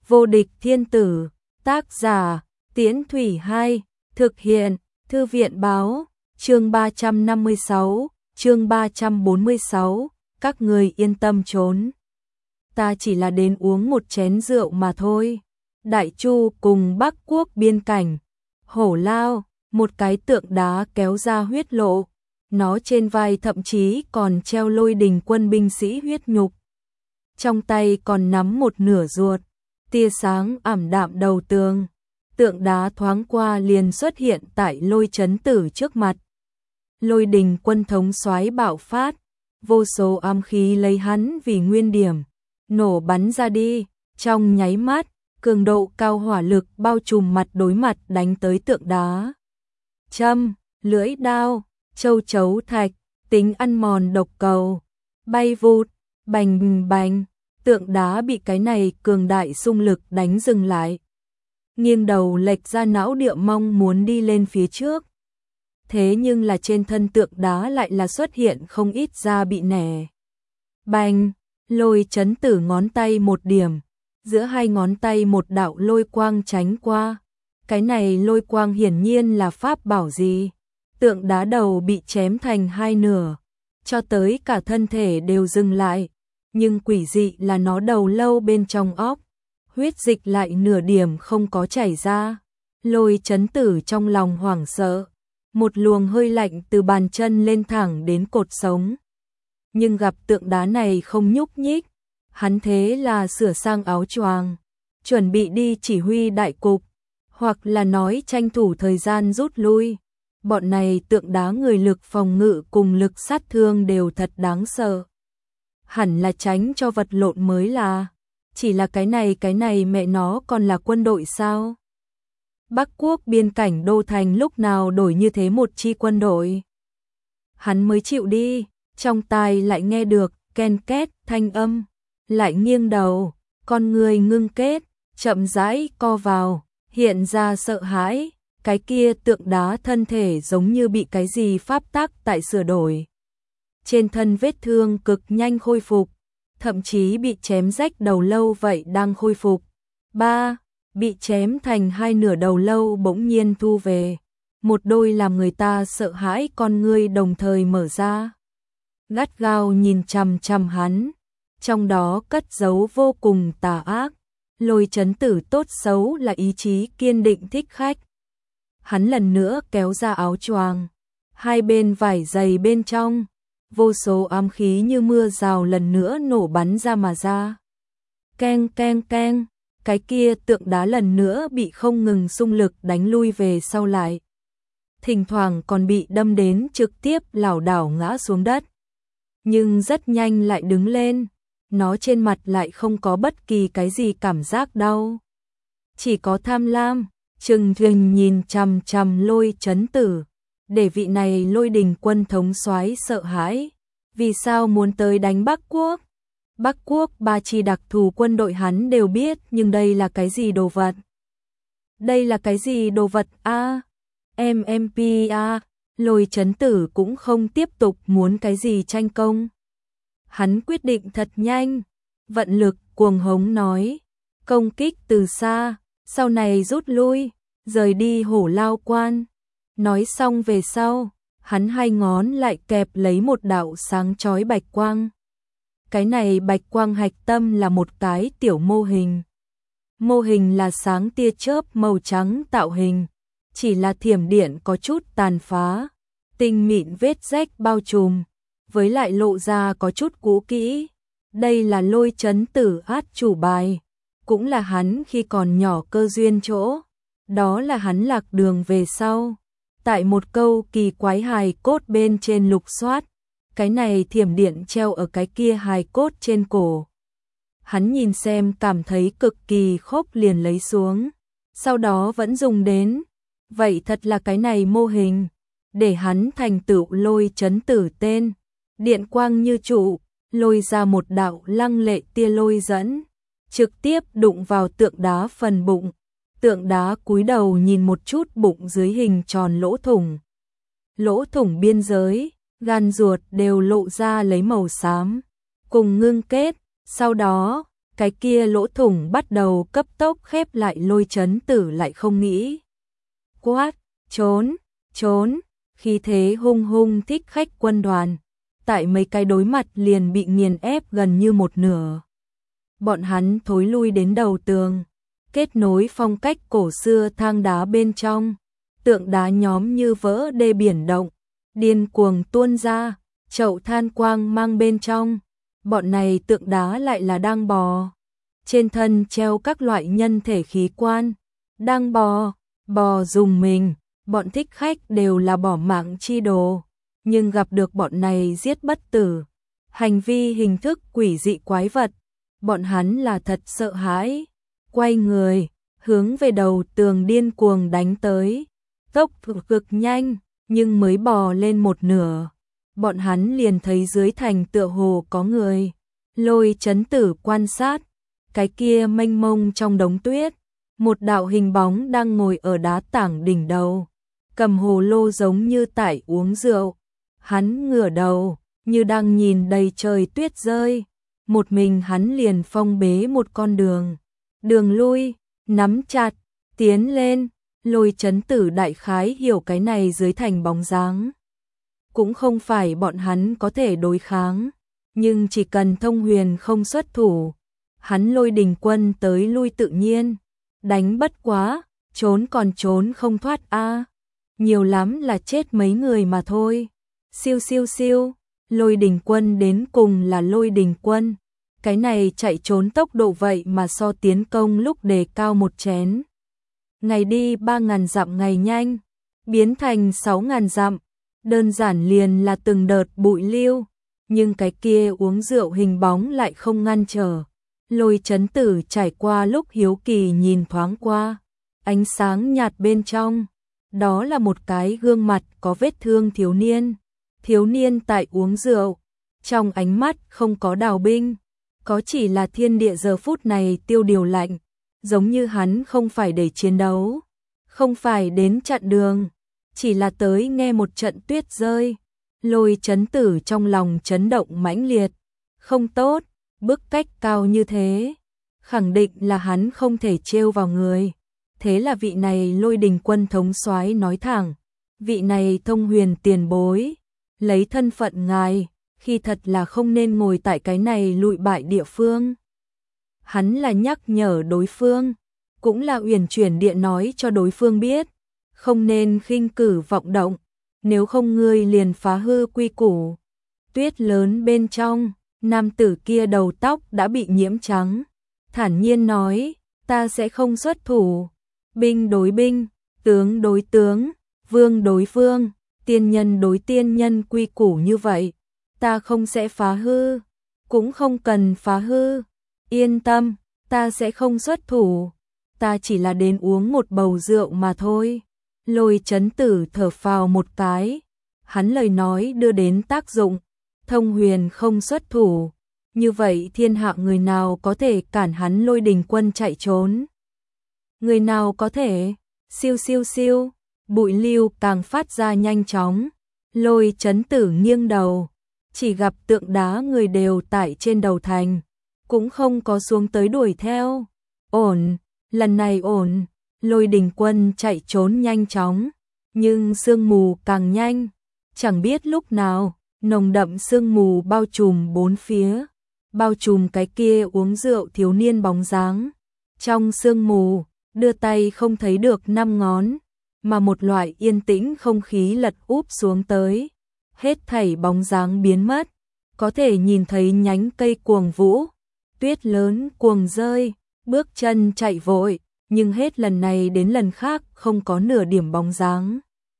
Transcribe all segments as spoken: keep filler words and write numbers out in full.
Vô địch thiên tử, tác giả, Tiễn Thủy hai, thực hiện, Thư viện báo, chương ba trăm năm mươi sáu, chương ba trăm bốn mươi sáu, các người yên tâm trốn. Ta chỉ là đến uống một chén rượu mà thôi. Đại Chu cùng Bắc Quốc biên cảnh, Hổ Lao, một cái tượng đá kéo ra huyết lộ, nó trên vai thậm chí còn treo Lôi Đình quân binh sĩ huyết nhục. Trong tay còn nắm một nửa ruột, tia sáng ảm đạm đầu tường. Tượng đá thoáng qua liền xuất hiện tại Lôi Chấn Tử trước mặt. Lôi Đình quân thống soái bạo phát, vô số ám khí lấy hắn vì nguyên điểm, nổ bắn ra đi, trong nháy mắt, cường độ cao hỏa lực bao trùm mặt đối mặt đánh tới tượng đá. Châm, lưỡi đao, châu chấu thạch, tính ăn mòn độc cầu, bay vụt, bành bành, tượng đá bị cái này cường đại xung lực đánh dừng lại. Nghiêng đầu lệch ra não địa mong muốn đi lên phía trước. Thế nhưng là trên thân tượng đá lại là xuất hiện không ít da bị nẻ. Bành, Lôi Chấn Tử ngón tay một điểm, giữa hai ngón tay một đạo lôi quang tránh qua. Cái này lôi quang hiển nhiên là pháp bảo gì. Tượng đá đầu bị chém thành hai nửa, cho tới cả thân thể đều dừng lại. Nhưng quỷ dị là nó đầu lâu bên trong óc, huyết dịch lại nửa điểm không có chảy ra. Lôi Chấn Tử trong lòng hoảng sợ, một luồng hơi lạnh từ bàn chân lên thẳng đến cột sống. Nhưng gặp tượng đá này không nhúc nhích, hắn thế là sửa sang áo choàng, chuẩn bị đi chỉ huy đại cục, hoặc là nói tranh thủ thời gian rút lui. Bọn này tượng đá người lực phòng ngự cùng lực sát thương đều thật đáng sợ. Hẳn là tránh cho vật lộn mới là. Chỉ là cái này cái này mẹ nó còn là quân đội sao? Bắc Quốc biên cảnh đô thành lúc nào đổi như thế một chi quân đội? Hắn mới chịu đi, trong tai lại nghe được ken két thanh âm, lại nghiêng đầu, con người ngưng kết, chậm rãi co vào, hiện ra sợ hãi. Cái kia tượng đá thân thể giống như bị cái gì pháp tắc tại sửa đổi. Trên thân vết thương cực nhanh khôi phục, thậm chí bị chém rách đầu lâu vậy đang khôi phục. Ba, bị chém thành hai nửa đầu lâu bỗng nhiên thu về. Một đôi làm người ta sợ hãi con ngươi đồng thời mở ra. Gắt gao nhìn chằm chằm hắn, trong đó cất giấu vô cùng tà ác. Lôi Chấn Tử tốt xấu là ý chí kiên định thích khách. Hắn lần nữa kéo ra áo choàng, hai bên vải dày bên trong, vô số ám khí như mưa rào lần nữa nổ bắn ra mà ra. Keng keng keng, cái kia tượng đá lần nữa bị không ngừng xung lực đánh lui về sau lại. Thỉnh thoảng còn bị đâm đến trực tiếp lảo đảo ngã xuống đất. Nhưng rất nhanh lại đứng lên, nó trên mặt lại không có bất kỳ cái gì cảm giác đau. Chỉ có tham lam. Trừng Thình nhìn chằm chằm Lôi Chấn Tử, để vị này Lôi Đình quân thống soái sợ hãi. Vì sao muốn tới đánh Bắc Quốc? Bắc Quốc ba chi đặc thù quân đội hắn đều biết, nhưng đây là cái gì đồ vật? Đây là cái gì đồ vật a? em em pê a, Lôi Chấn Tử cũng không tiếp tục muốn cái gì tranh công. Hắn quyết định thật nhanh, vận lực cuồng hống nói, công kích từ xa. Sau này rút lui, rời đi Hổ Lao quan. Nói xong về sau, hắn hai ngón lại kẹp lấy một đạo sáng chói bạch quang. Cái này bạch quang hạch tâm là một cái tiểu mô hình. Mô hình là sáng tia chớp màu trắng tạo hình, chỉ là thiểm điện có chút tàn phá, tinh mịn vết rách bao trùm, với lại lộ ra có chút cũ kỹ. Đây là Lôi Chấn Tử át chủ bài. Cũng là hắn khi còn nhỏ cơ duyên chỗ, đó là hắn lạc đường về sau. Tại một câu kỳ quái hài cốt bên trên lục soát, cái này thiểm điện treo ở cái kia hài cốt trên cổ. Hắn nhìn xem cảm thấy cực kỳ khốc liền lấy xuống, sau đó vẫn dùng đến. Vậy thật là cái này mô hình, để hắn thành tựu Lôi Chấn Tử tên. Điện quang như trụ, lôi ra một đạo lăng lệ tia lôi dẫn, trực tiếp đụng vào tượng đá phần bụng. Tượng đá cúi đầu nhìn một chút bụng dưới hình tròn lỗ thủng. Lỗ thủng biên giới, gan ruột đều lộ ra lấy màu xám, cùng ngưng kết. Sau đó, cái kia lỗ thủng bắt đầu cấp tốc khép lại. Lôi Chấn Tử lại không nghĩ. Quát, trốn, trốn, khí thế hung hung Thích Khách quân đoàn. Tại mấy cái đối mặt liền bị nghiền ép gần như một nửa. Bọn hắn thối lui đến đầu tường, kết nối phong cách cổ xưa thang đá bên trong. Tượng đá nhóm như vỡ đê biển động, điên cuồng tuôn ra, chậu than quang mang bên trong. Bọn này tượng đá lại là đang bò. Trên thân treo các loại nhân thể khí quan. Đang bò, bò dùng mình. Bọn thích khách đều là bỏ mạng chi đồ. Nhưng gặp được bọn này giết bất tử. Hành vi hình thức quỷ dị quái vật. Bọn hắn là thật sợ hãi. Quay người, hướng về đầu tường điên cuồng đánh tới. Tốc độ cực nhanh, nhưng mới bò lên một nửa. Bọn hắn liền thấy dưới thành tựa hồ có người. Lôi Chấn Tử quan sát, cái kia mênh mông trong đống tuyết, một đạo hình bóng đang ngồi ở đá tảng đỉnh đầu, cầm hồ lô giống như tại uống rượu. Hắn ngửa đầu, như đang nhìn đầy trời tuyết rơi. Một mình hắn liền phong bế một con đường. Đường lui, nắm chặt, tiến lên. Lôi Chấn Tử đại khái hiểu cái này dưới thành bóng dáng. Cũng không phải bọn hắn có thể đối kháng, nhưng chỉ cần Thông Huyền không xuất thủ, hắn Lôi Đình quân tới lui tự nhiên. Đánh bất quá, trốn còn trốn không thoát a. Nhiều lắm là chết mấy người mà thôi. Siêu siêu siêu, Lôi Đình quân đến cùng là Lôi Đình quân. Cái này chạy trốn tốc độ vậy mà so tiến công lúc đề cao một chén. Ngày đi ba ngàn dặm ngày nhanh, biến thành sáu ngàn dặm. Đơn giản liền là từng đợt bụi lưu, nhưng cái kia uống rượu hình bóng lại không ngăn trở. Lôi Chấn Tử trải qua lúc hiếu kỳ nhìn thoáng qua, ánh sáng nhạt bên trong, đó là một cái gương mặt có vết thương thiếu niên. Thiếu niên tại uống rượu, trong ánh mắt không có đào binh, có chỉ là thiên địa giờ phút này tiêu điều lạnh, giống như hắn không phải để chiến đấu, không phải đến chặn đường, chỉ là tới nghe một trận tuyết rơi. Lôi Chấn Tử trong lòng chấn động mãnh liệt. Không tốt, bức cách cao như thế, khẳng định là hắn không thể trêu vào người. Thế là vị này Lôi Đình quân thống soái nói thẳng, vị này Thông Huyền tiền bối, lấy thân phận ngài, khi thật là không nên ngồi tại cái này lụi bại địa phương. Hắn là nhắc nhở đối phương, cũng là uyển chuyển địa nói cho đối phương biết, không nên khinh cử vọng động, nếu không ngươi liền phá hư quy củ. Tuyết lớn bên trong, nam tử kia đầu tóc đã bị nhiễm trắng, thản nhiên nói, ta sẽ không xuất thủ. Binh đối binh, tướng đối tướng, vương đối vương, tiên nhân đối tiên nhân, quy củ như vậy, ta không sẽ phá hư, cũng không cần phá hư. Yên tâm, ta sẽ không xuất thủ, ta chỉ là đến uống một bầu rượu mà thôi. Lôi Chấn Tử thở phào một cái, hắn lời nói đưa đến tác dụng. Thông Huyền không xuất thủ, như vậy thiên hạ người nào có thể cản hắn Lôi Đình quân chạy trốn? Người nào có thể? Siêu siêu siêu, bụi lưu càng phát ra nhanh chóng. Lôi Chấn Tử nghiêng đầu, chỉ gặp tượng đá người đều tại trên đầu thành, cũng không có xuống tới đuổi theo. Ổn, lần này ổn. Lôi Đình quân chạy trốn nhanh chóng, nhưng sương mù càng nhanh. Chẳng biết lúc nào, nồng đậm sương mù bao trùm bốn phía, bao trùm cái kia uống rượu thiếu niên bóng dáng. Trong sương mù, đưa tay không thấy được năm ngón, mà một loại yên tĩnh không khí lật úp xuống tới. Hết thảy bóng dáng biến mất, có thể nhìn thấy nhánh cây cuồng vũ, tuyết lớn cuồng rơi, bước chân chạy vội, nhưng hết lần này đến lần khác không có nửa điểm bóng dáng.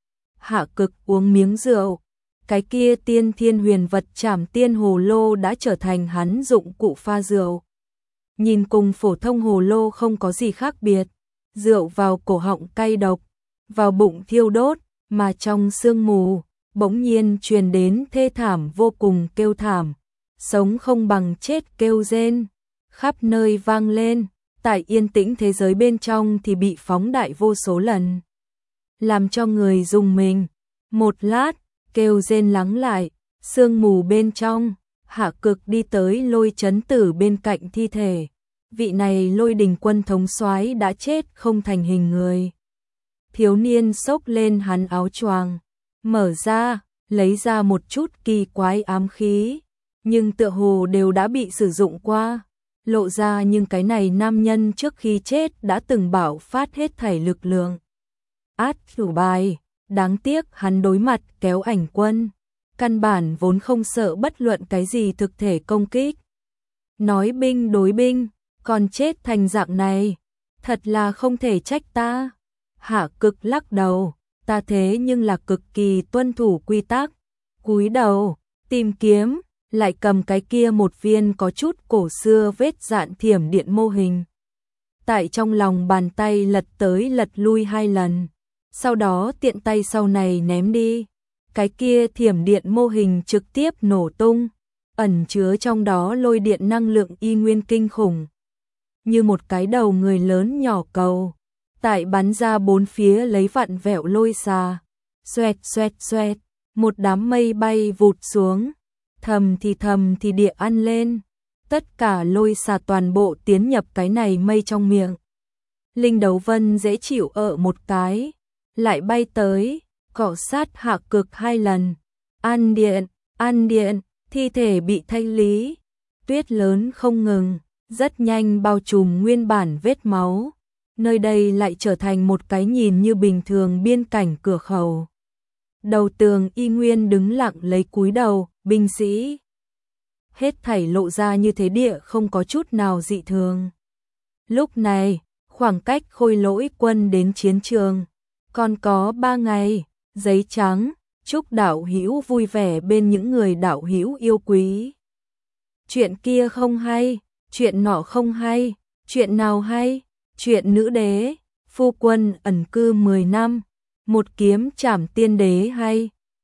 Hạ Cực uống miếng rượu, cái kia tiên thiên huyền vật Trảm Tiên hồ lô đã trở thành hắn dụng cụ pha rượu. Nhìn cùng phổ thông hồ lô không có gì khác biệt, rượu vào cổ họng cay độc, vào bụng thiêu đốt, mà trong sương mù, bỗng nhiên truyền đến thê thảm vô cùng kêu thảm, sống không bằng chết kêu rên, khắp nơi vang lên. Tại yên tĩnh thế giới bên trong thì bị phóng đại vô số lần, làm cho người rùng mình. Một lát, kêu rên lắng lại, sương mù bên trong, Hạ Cực đi tới Lôi Chấn Tử bên cạnh thi thể, vị này Lôi Đình quân thống soái đã chết không thành hình người. Thiếu niên xốc lên hắn áo choàng, mở ra, lấy ra một chút kỳ quái ám khí, nhưng tựa hồ đều đã bị sử dụng qua, lộ ra nhưng cái này nam nhân trước khi chết đã từng bảo phát hết thảy lực lượng. Át chủ bài, đáng tiếc hắn đối mặt kéo ảnh quân, căn bản vốn không sợ bất luận cái gì thực thể công kích. Nói binh đối binh, còn chết thành dạng này, thật là không thể trách ta. Hạ Cực lắc đầu, ta thế nhưng là cực kỳ tuân thủ quy tắc. Cúi đầu, tìm kiếm, lại cầm cái kia một viên có chút cổ xưa vết dạn thiểm điện mô hình. Tại trong lòng bàn tay lật tới lật lui hai lần, sau đó tiện tay sau này ném đi. Cái kia thiểm điện mô hình trực tiếp nổ tung, ẩn chứa trong đó lôi điện năng lượng y nguyên kinh khủng. Như một cái đầu người lớn nhỏ cầu, tại bắn ra bốn phía lấy vặn vẹo lôi xà. Xoẹt xoẹt xoẹt, một đám mây bay vụt xuống, thầm thì thầm thì địa ăn lên. Tất cả lôi xà toàn bộ tiến nhập cái này mây trong miệng. Linh Đấu Vân dễ chịu ở một cái, lại bay tới, cọ sát Hạ Cực hai lần. Ăn điện, ăn điện, thi thể bị thanh lý. Tuyết lớn không ngừng, rất nhanh bao trùm nguyên bản vết máu. Nơi đây lại trở thành một cái nhìn như bình thường biên cảnh cửa khẩu. Đầu tường y nguyên đứng lặng lấy cúi đầu, binh sĩ. Hết thảy lộ ra như thế địa không có chút nào dị thường. Lúc này, khoảng cách Khôi Lỗi quân đến chiến trường còn có ba ngày. Giấy trắng, chúc đạo hữu vui vẻ bên những người đạo hữu yêu quý. Chuyện kia không hay, chuyện nọ không hay, chuyện nào hay? Chuyện nữ đế, phu quân ẩn cư mười năm, một kiếm trảm tiên đế hay.